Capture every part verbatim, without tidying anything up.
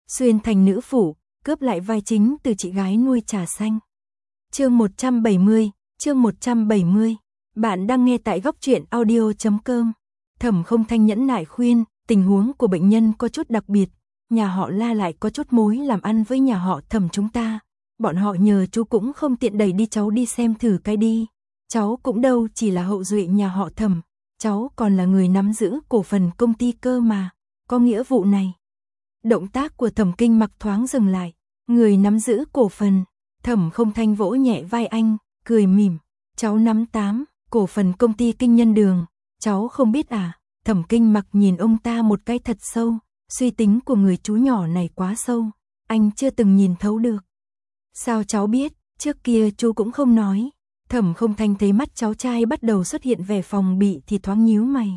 xuyên thành nữ phủ, cướp lại vai chính từ chị gái nuôi trà xanh. Chương một trăm bảy mươi, chương một trăm bảy mươi. Bạn đang nghe tại góc truyện audio chấm com. Thẩm Không Thanh nhẫn nại khuyên, tình huống của bệnh nhân có chút đặc biệt, nhà họ La lại có chút mối làm ăn với nhà họ Thẩm chúng ta, bọn họ nhờ chú cũng không tiện đẩy đi cháu đi xem thử cái đi. Cháu cũng đâu chỉ là hậu duệ nhà họ Thẩm, cháu còn là người nắm giữ cổ phần công ty cơ mà, có nghĩa vụ này. Động tác của Thẩm Kinh Mặc thoáng dừng lại, người nắm giữ cổ phần. Thẩm Không Thanh vỗ nhẹ vai anh, cười mỉm, cháu nắm tám cổ phần công ty Kinh Nhân Đường, cháu không biết à? Thẩm Kinh Mặc nhìn ông ta một cái thật sâu, suy tính của người chú nhỏ này quá sâu, anh chưa từng nhìn thấu được. Sao cháu biết, trước kia chú cũng không nói. Thẩm Không Thanh thấy mắt cháu trai bắt đầu xuất hiện vẻ phòng bị thì thoáng nhíu mày.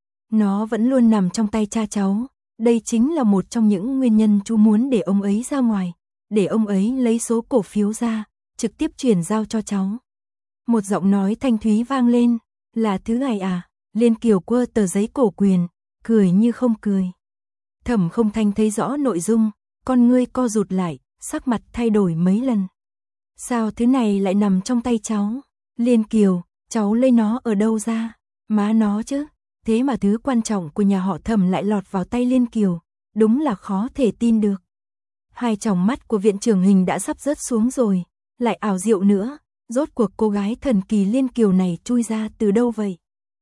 Nó vẫn luôn nằm trong tay cha cháu, đây chính là một trong những nguyên nhân chú muốn để ông ấy ra ngoài, để ông ấy lấy số cổ phiếu ra, trực tiếp chuyển giao cho cháu. Một giọng nói thanh thúy vang lên, là thứ này à? Liên Kiều quơ tờ giấy cổ quyền, cười như không cười. Thẩm Không Thanh thấy rõ nội dung, con ngươi co rụt lại, sắc mặt thay đổi mấy lần. Sao thứ này lại nằm trong tay cháu? Liên Kiều, cháu lấy nó ở đâu ra? Má nó chứ, thế mà thứ quan trọng của nhà họ Thẩm lại lọt vào tay Liên Kiều, đúng là khó thể tin được. Hai tròng mắt của viện trưởng Hình đã sắp rớt xuống rồi, lại ảo diệu nữa, rốt cuộc cô gái thần kỳ Liên Kiều này chui ra từ đâu vậy?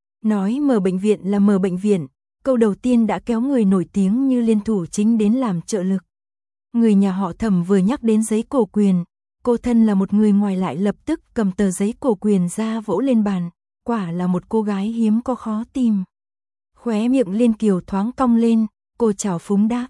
Nói mở bệnh viện là mở bệnh viện, câu đầu tiên đã kéo người nổi tiếng như Liên Thủ Chính đến làm trợ lực. Người nhà họ Thẩm vừa nhắc đến giấy cổ quyền, cô thân là một người ngoài lại lập tức cầm tờ giấy cổ quyền ra vỗ lên bàn, quả là một cô gái hiếm có khó tìm. Khóe miệng Liên Kiều thoáng cong lên, cô chào phúng đáp.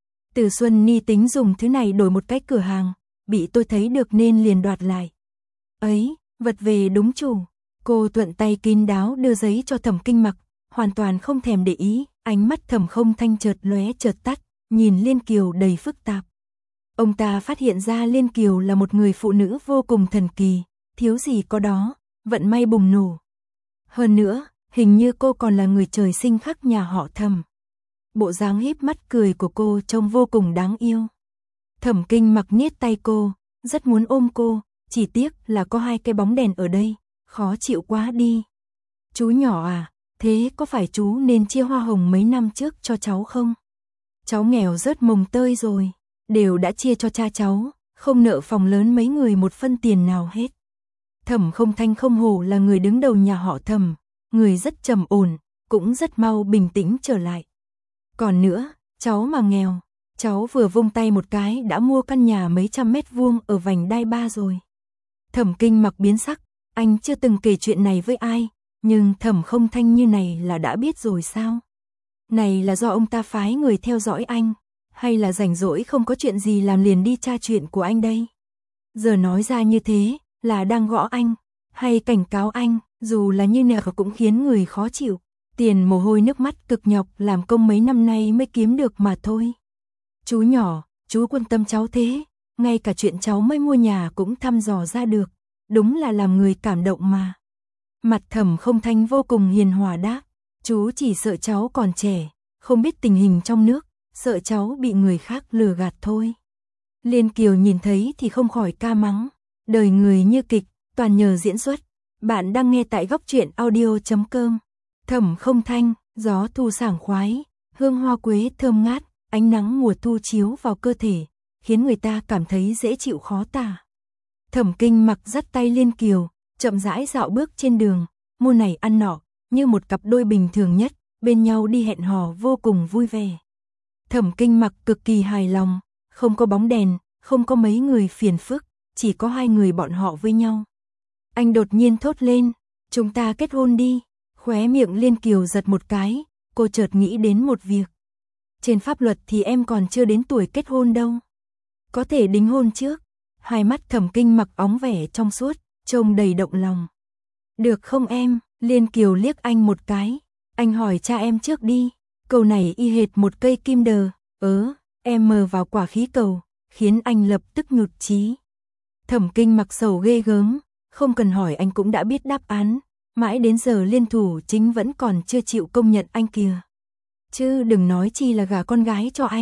Từ Xuân Ni tính dùng thứ này đổi một cái cửa hàng, bị tôi thấy được nên liền đoạt lại. Ấy, vật về đúng chủ. Cô thuận tay kín đáo đưa giấy cho Thẩm Kinh Mặc, hoàn toàn không thèm để ý, ánh mắt Thẩm Không Thanh chợt lóe chợt tắt, nhìn Liên Kiều đầy phức tạp. Ông ta phát hiện ra Liên Kiều là một người phụ nữ vô cùng thần kỳ, thiếu gì có đó, vận may bùng nổ. Hơn nữa, hình như cô còn là người trời sinh khắc nhà họ Thẩm. Bộ dáng híp mắt cười của cô trông vô cùng đáng yêu. Thẩm Kinh Mặc niết tay cô, rất muốn ôm cô, chỉ tiếc là có hai cái bóng đèn ở đây, khó chịu quá đi. Chú nhỏ à, thế có phải chú nên chia hoa hồng mấy năm trước cho cháu không? Cháu nghèo rớt mồng tơi rồi, đều đã chia cho cha cháu, không nợ phòng lớn mấy người một phân tiền nào hết. Thẩm Không Thanh không hổ là người đứng đầu nhà họ Thẩm, người rất trầm ổn, cũng rất mau bình tĩnh trở lại. Còn nữa, cháu mà nghèo, cháu vừa vung tay một cái đã mua căn nhà mấy trăm mét vuông ở vành đai ba rồi. Thẩm Kinh Mặc biến sắc, anh chưa từng kể chuyện này với ai, nhưng Thẩm Không Thanh như này là đã biết rồi sao? Này là do ông ta phái người theo dõi anh, hay là rảnh rỗi không có chuyện gì làm liền đi tra chuyện của anh đây? Giờ nói ra như thế, là đang gõ anh, hay cảnh cáo anh, dù là như nào cũng khiến người khó chịu. Tiền mồ hôi nước mắt cực nhọc làm công mấy năm nay mới kiếm được mà thôi. Chú nhỏ, chú quan tâm cháu thế, ngay cả chuyện cháu mới mua nhà cũng thăm dò ra được, đúng là làm người cảm động mà. Mặt Thẩm Không Thanh vô cùng hiền hòa đáp, chú chỉ sợ cháu còn trẻ, không biết tình hình trong nước, sợ cháu bị người khác lừa gạt thôi. Liên Kiều nhìn thấy thì không khỏi ca mắng, đời người như kịch, toàn nhờ diễn xuất. Bạn đang nghe tại góc truyện audio chấm com. Thẩm Không Thanh, gió thu sảng khoái, hương hoa quế thơm ngát, ánh nắng mùa thu chiếu vào cơ thể, khiến người ta cảm thấy dễ chịu khó tả. Thẩm Kinh Mặc dắt tay Liên Kiều, chậm rãi dạo bước trên đường, mua này ăn nọ, như một cặp đôi bình thường nhất, bên nhau đi hẹn hò vô cùng vui vẻ. Thẩm Kinh Mặc cực kỳ hài lòng, không có bóng đèn, không có mấy người phiền phức, chỉ có hai người bọn họ với nhau. Anh đột nhiên thốt lên, chúng ta kết hôn đi. Khóe miệng Liên Kiều giật một cái, cô chợt nghĩ đến một việc. Trên pháp luật thì em còn chưa đến tuổi kết hôn đâu. Có thể đính hôn trước. Hai mắt Thẩm Kinh Mặc óng vẻ trong suốt, trông đầy động lòng. Được không em? Liên Kiều liếc anh một cái. Anh hỏi cha em trước đi. Câu này y hệt một cây kim đờ. Ớ, em mờ vào quả khí cầu, khiến anh lập tức nhụt chí. Thẩm Kinh Mặc sầu ghê gớm, không cần hỏi anh cũng đã biết đáp án. Mãi đến giờ Liên Thủ Chính vẫn còn chưa chịu công nhận anh kìa. Chứ đừng nói chi là gả con gái cho anh.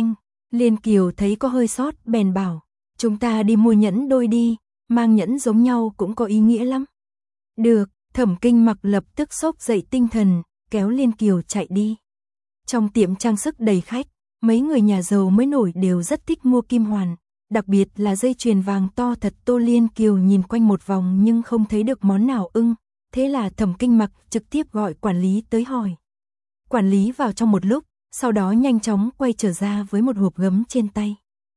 Liên Kiều thấy có hơi sót, bèn bảo, chúng ta đi mua nhẫn đôi đi, mang nhẫn giống nhau cũng có ý nghĩa lắm. Được, Thẩm Kinh Mặc lập tức xốc dậy tinh thần, kéo Liên Kiều chạy đi. Trong tiệm trang sức đầy khách, mấy người nhà giàu mới nổi đều rất thích mua kim hoàn, đặc biệt là dây chuyền vàng to thật. Tô Liên Kiều nhìn quanh một vòng nhưng không thấy được món nào ưng, thế là Thẩm Kinh Mặc trực tiếp gọi quản lý tới hỏi. Quản lý vào trong một lúc, sau đó nhanh chóng quay trở ra với một hộp gấm trên tay.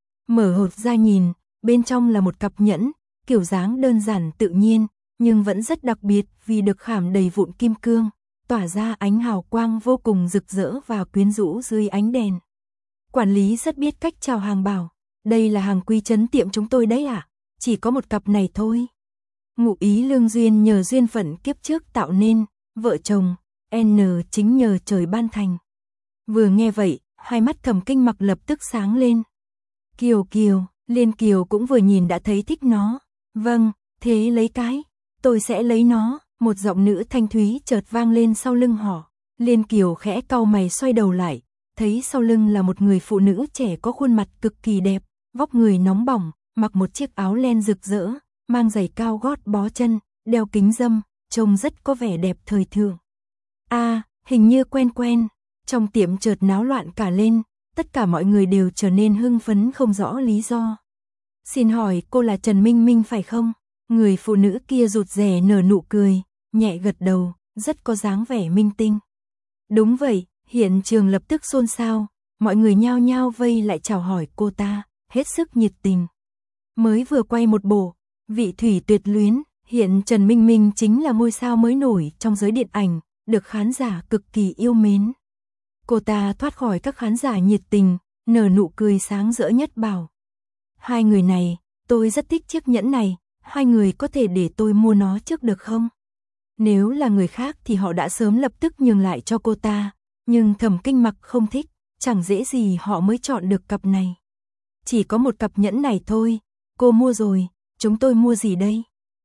Mở hộp ra nhìn, bên trong là một cặp nhẫn, kiểu dáng đơn giản tự nhiên, nhưng vẫn rất đặc biệt vì được khảm đầy vụn kim cương, tỏa ra ánh hào quang vô cùng rực rỡ và quyến rũ dưới ánh đèn. Quản lý rất biết cách chào hàng, bảo, đây là hàng quý trấn tiệm chúng tôi đấy ạ, à? Chỉ có một cặp này thôi. Ngụ ý lương duyên nhờ duyên phận kiếp trước tạo nên, vợ chồng, N chính nhờ trời ban thành. Vừa nghe vậy, hai mắt Thẩm Kinh Mặc lập tức sáng lên. Kiều Kiều, Liên Kiều cũng vừa nhìn đã thấy thích nó. Vâng, thế lấy cái, tôi sẽ lấy nó. Một giọng nữ thanh thúy chợt vang lên sau lưng họ. Liên Kiều khẽ cau mày xoay đầu lại, thấy sau lưng là một người phụ nữ trẻ có khuôn mặt cực kỳ đẹp, vóc người nóng bỏng, mặc một chiếc áo len rực rỡ, mang giày cao gót bó chân, đeo kính râm, trông rất có vẻ đẹp thời thượng. A, à, hình như quen quen. Trong tiệm chợt náo loạn cả lên, tất cả mọi người đều trở nên hưng phấn không rõ lý do. Xin hỏi cô là Trần Minh Minh phải không? Người phụ nữ kia rụt rè nở nụ cười, nhẹ gật đầu, rất có dáng vẻ minh tinh. Đúng vậy, hiện trường lập tức xôn xao, mọi người nhao nhao vây lại chào hỏi cô ta, hết sức nhiệt tình. Mới vừa quay một bộ, Vị Thủy Tuyệt Luyến, hiện Trần Minh Minh chính là ngôi sao mới nổi trong giới điện ảnh, được khán giả cực kỳ yêu mến. Cô ta thoát khỏi các khán giả nhiệt tình, nở nụ cười sáng rỡ nhất bảo. Hai người này, tôi rất thích chiếc nhẫn này, hai người có thể để tôi mua nó trước được không? Nếu là người khác thì họ đã sớm lập tức nhường lại cho cô ta, nhưng Thẩm Kinh Mặc không thích, chẳng dễ gì họ mới chọn được cặp này. Chỉ có một cặp nhẫn này thôi, cô mua rồi, chúng tôi mua gì đây?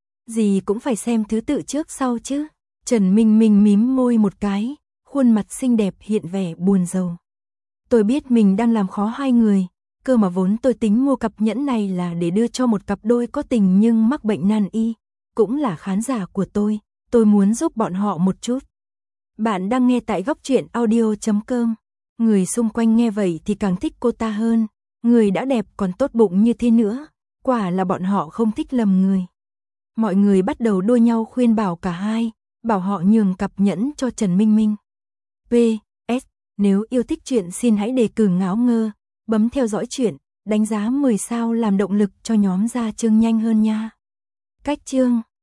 Gì cũng phải xem thứ tự trước sau chứ. Trần Minh Minh mím môi một cái, khuôn mặt xinh đẹp hiện vẻ buồn rầu. Tôi biết mình đang làm khó hai người, cơ mà vốn tôi tính mua cặp nhẫn này là để đưa cho một cặp đôi có tình nhưng mắc bệnh nan y, cũng là khán giả của tôi, tôi muốn giúp bọn họ một chút. Bạn đang nghe tại góc truyện audio chấm com. Người xung quanh nghe vậy thì càng thích cô ta hơn, người đã đẹp còn tốt bụng như thế nữa, quả là bọn họ không thích lầm người. Mọi người bắt đầu đua nhau khuyên bảo cả hai, bảo họ nhường cặp nhẫn cho Trần Minh Minh. pê ét Nếu yêu thích truyện xin hãy đề cử Ngáo Ngơ, bấm theo dõi truyện, đánh giá mười sao làm động lực cho nhóm ra chương nhanh hơn nha. Cách chương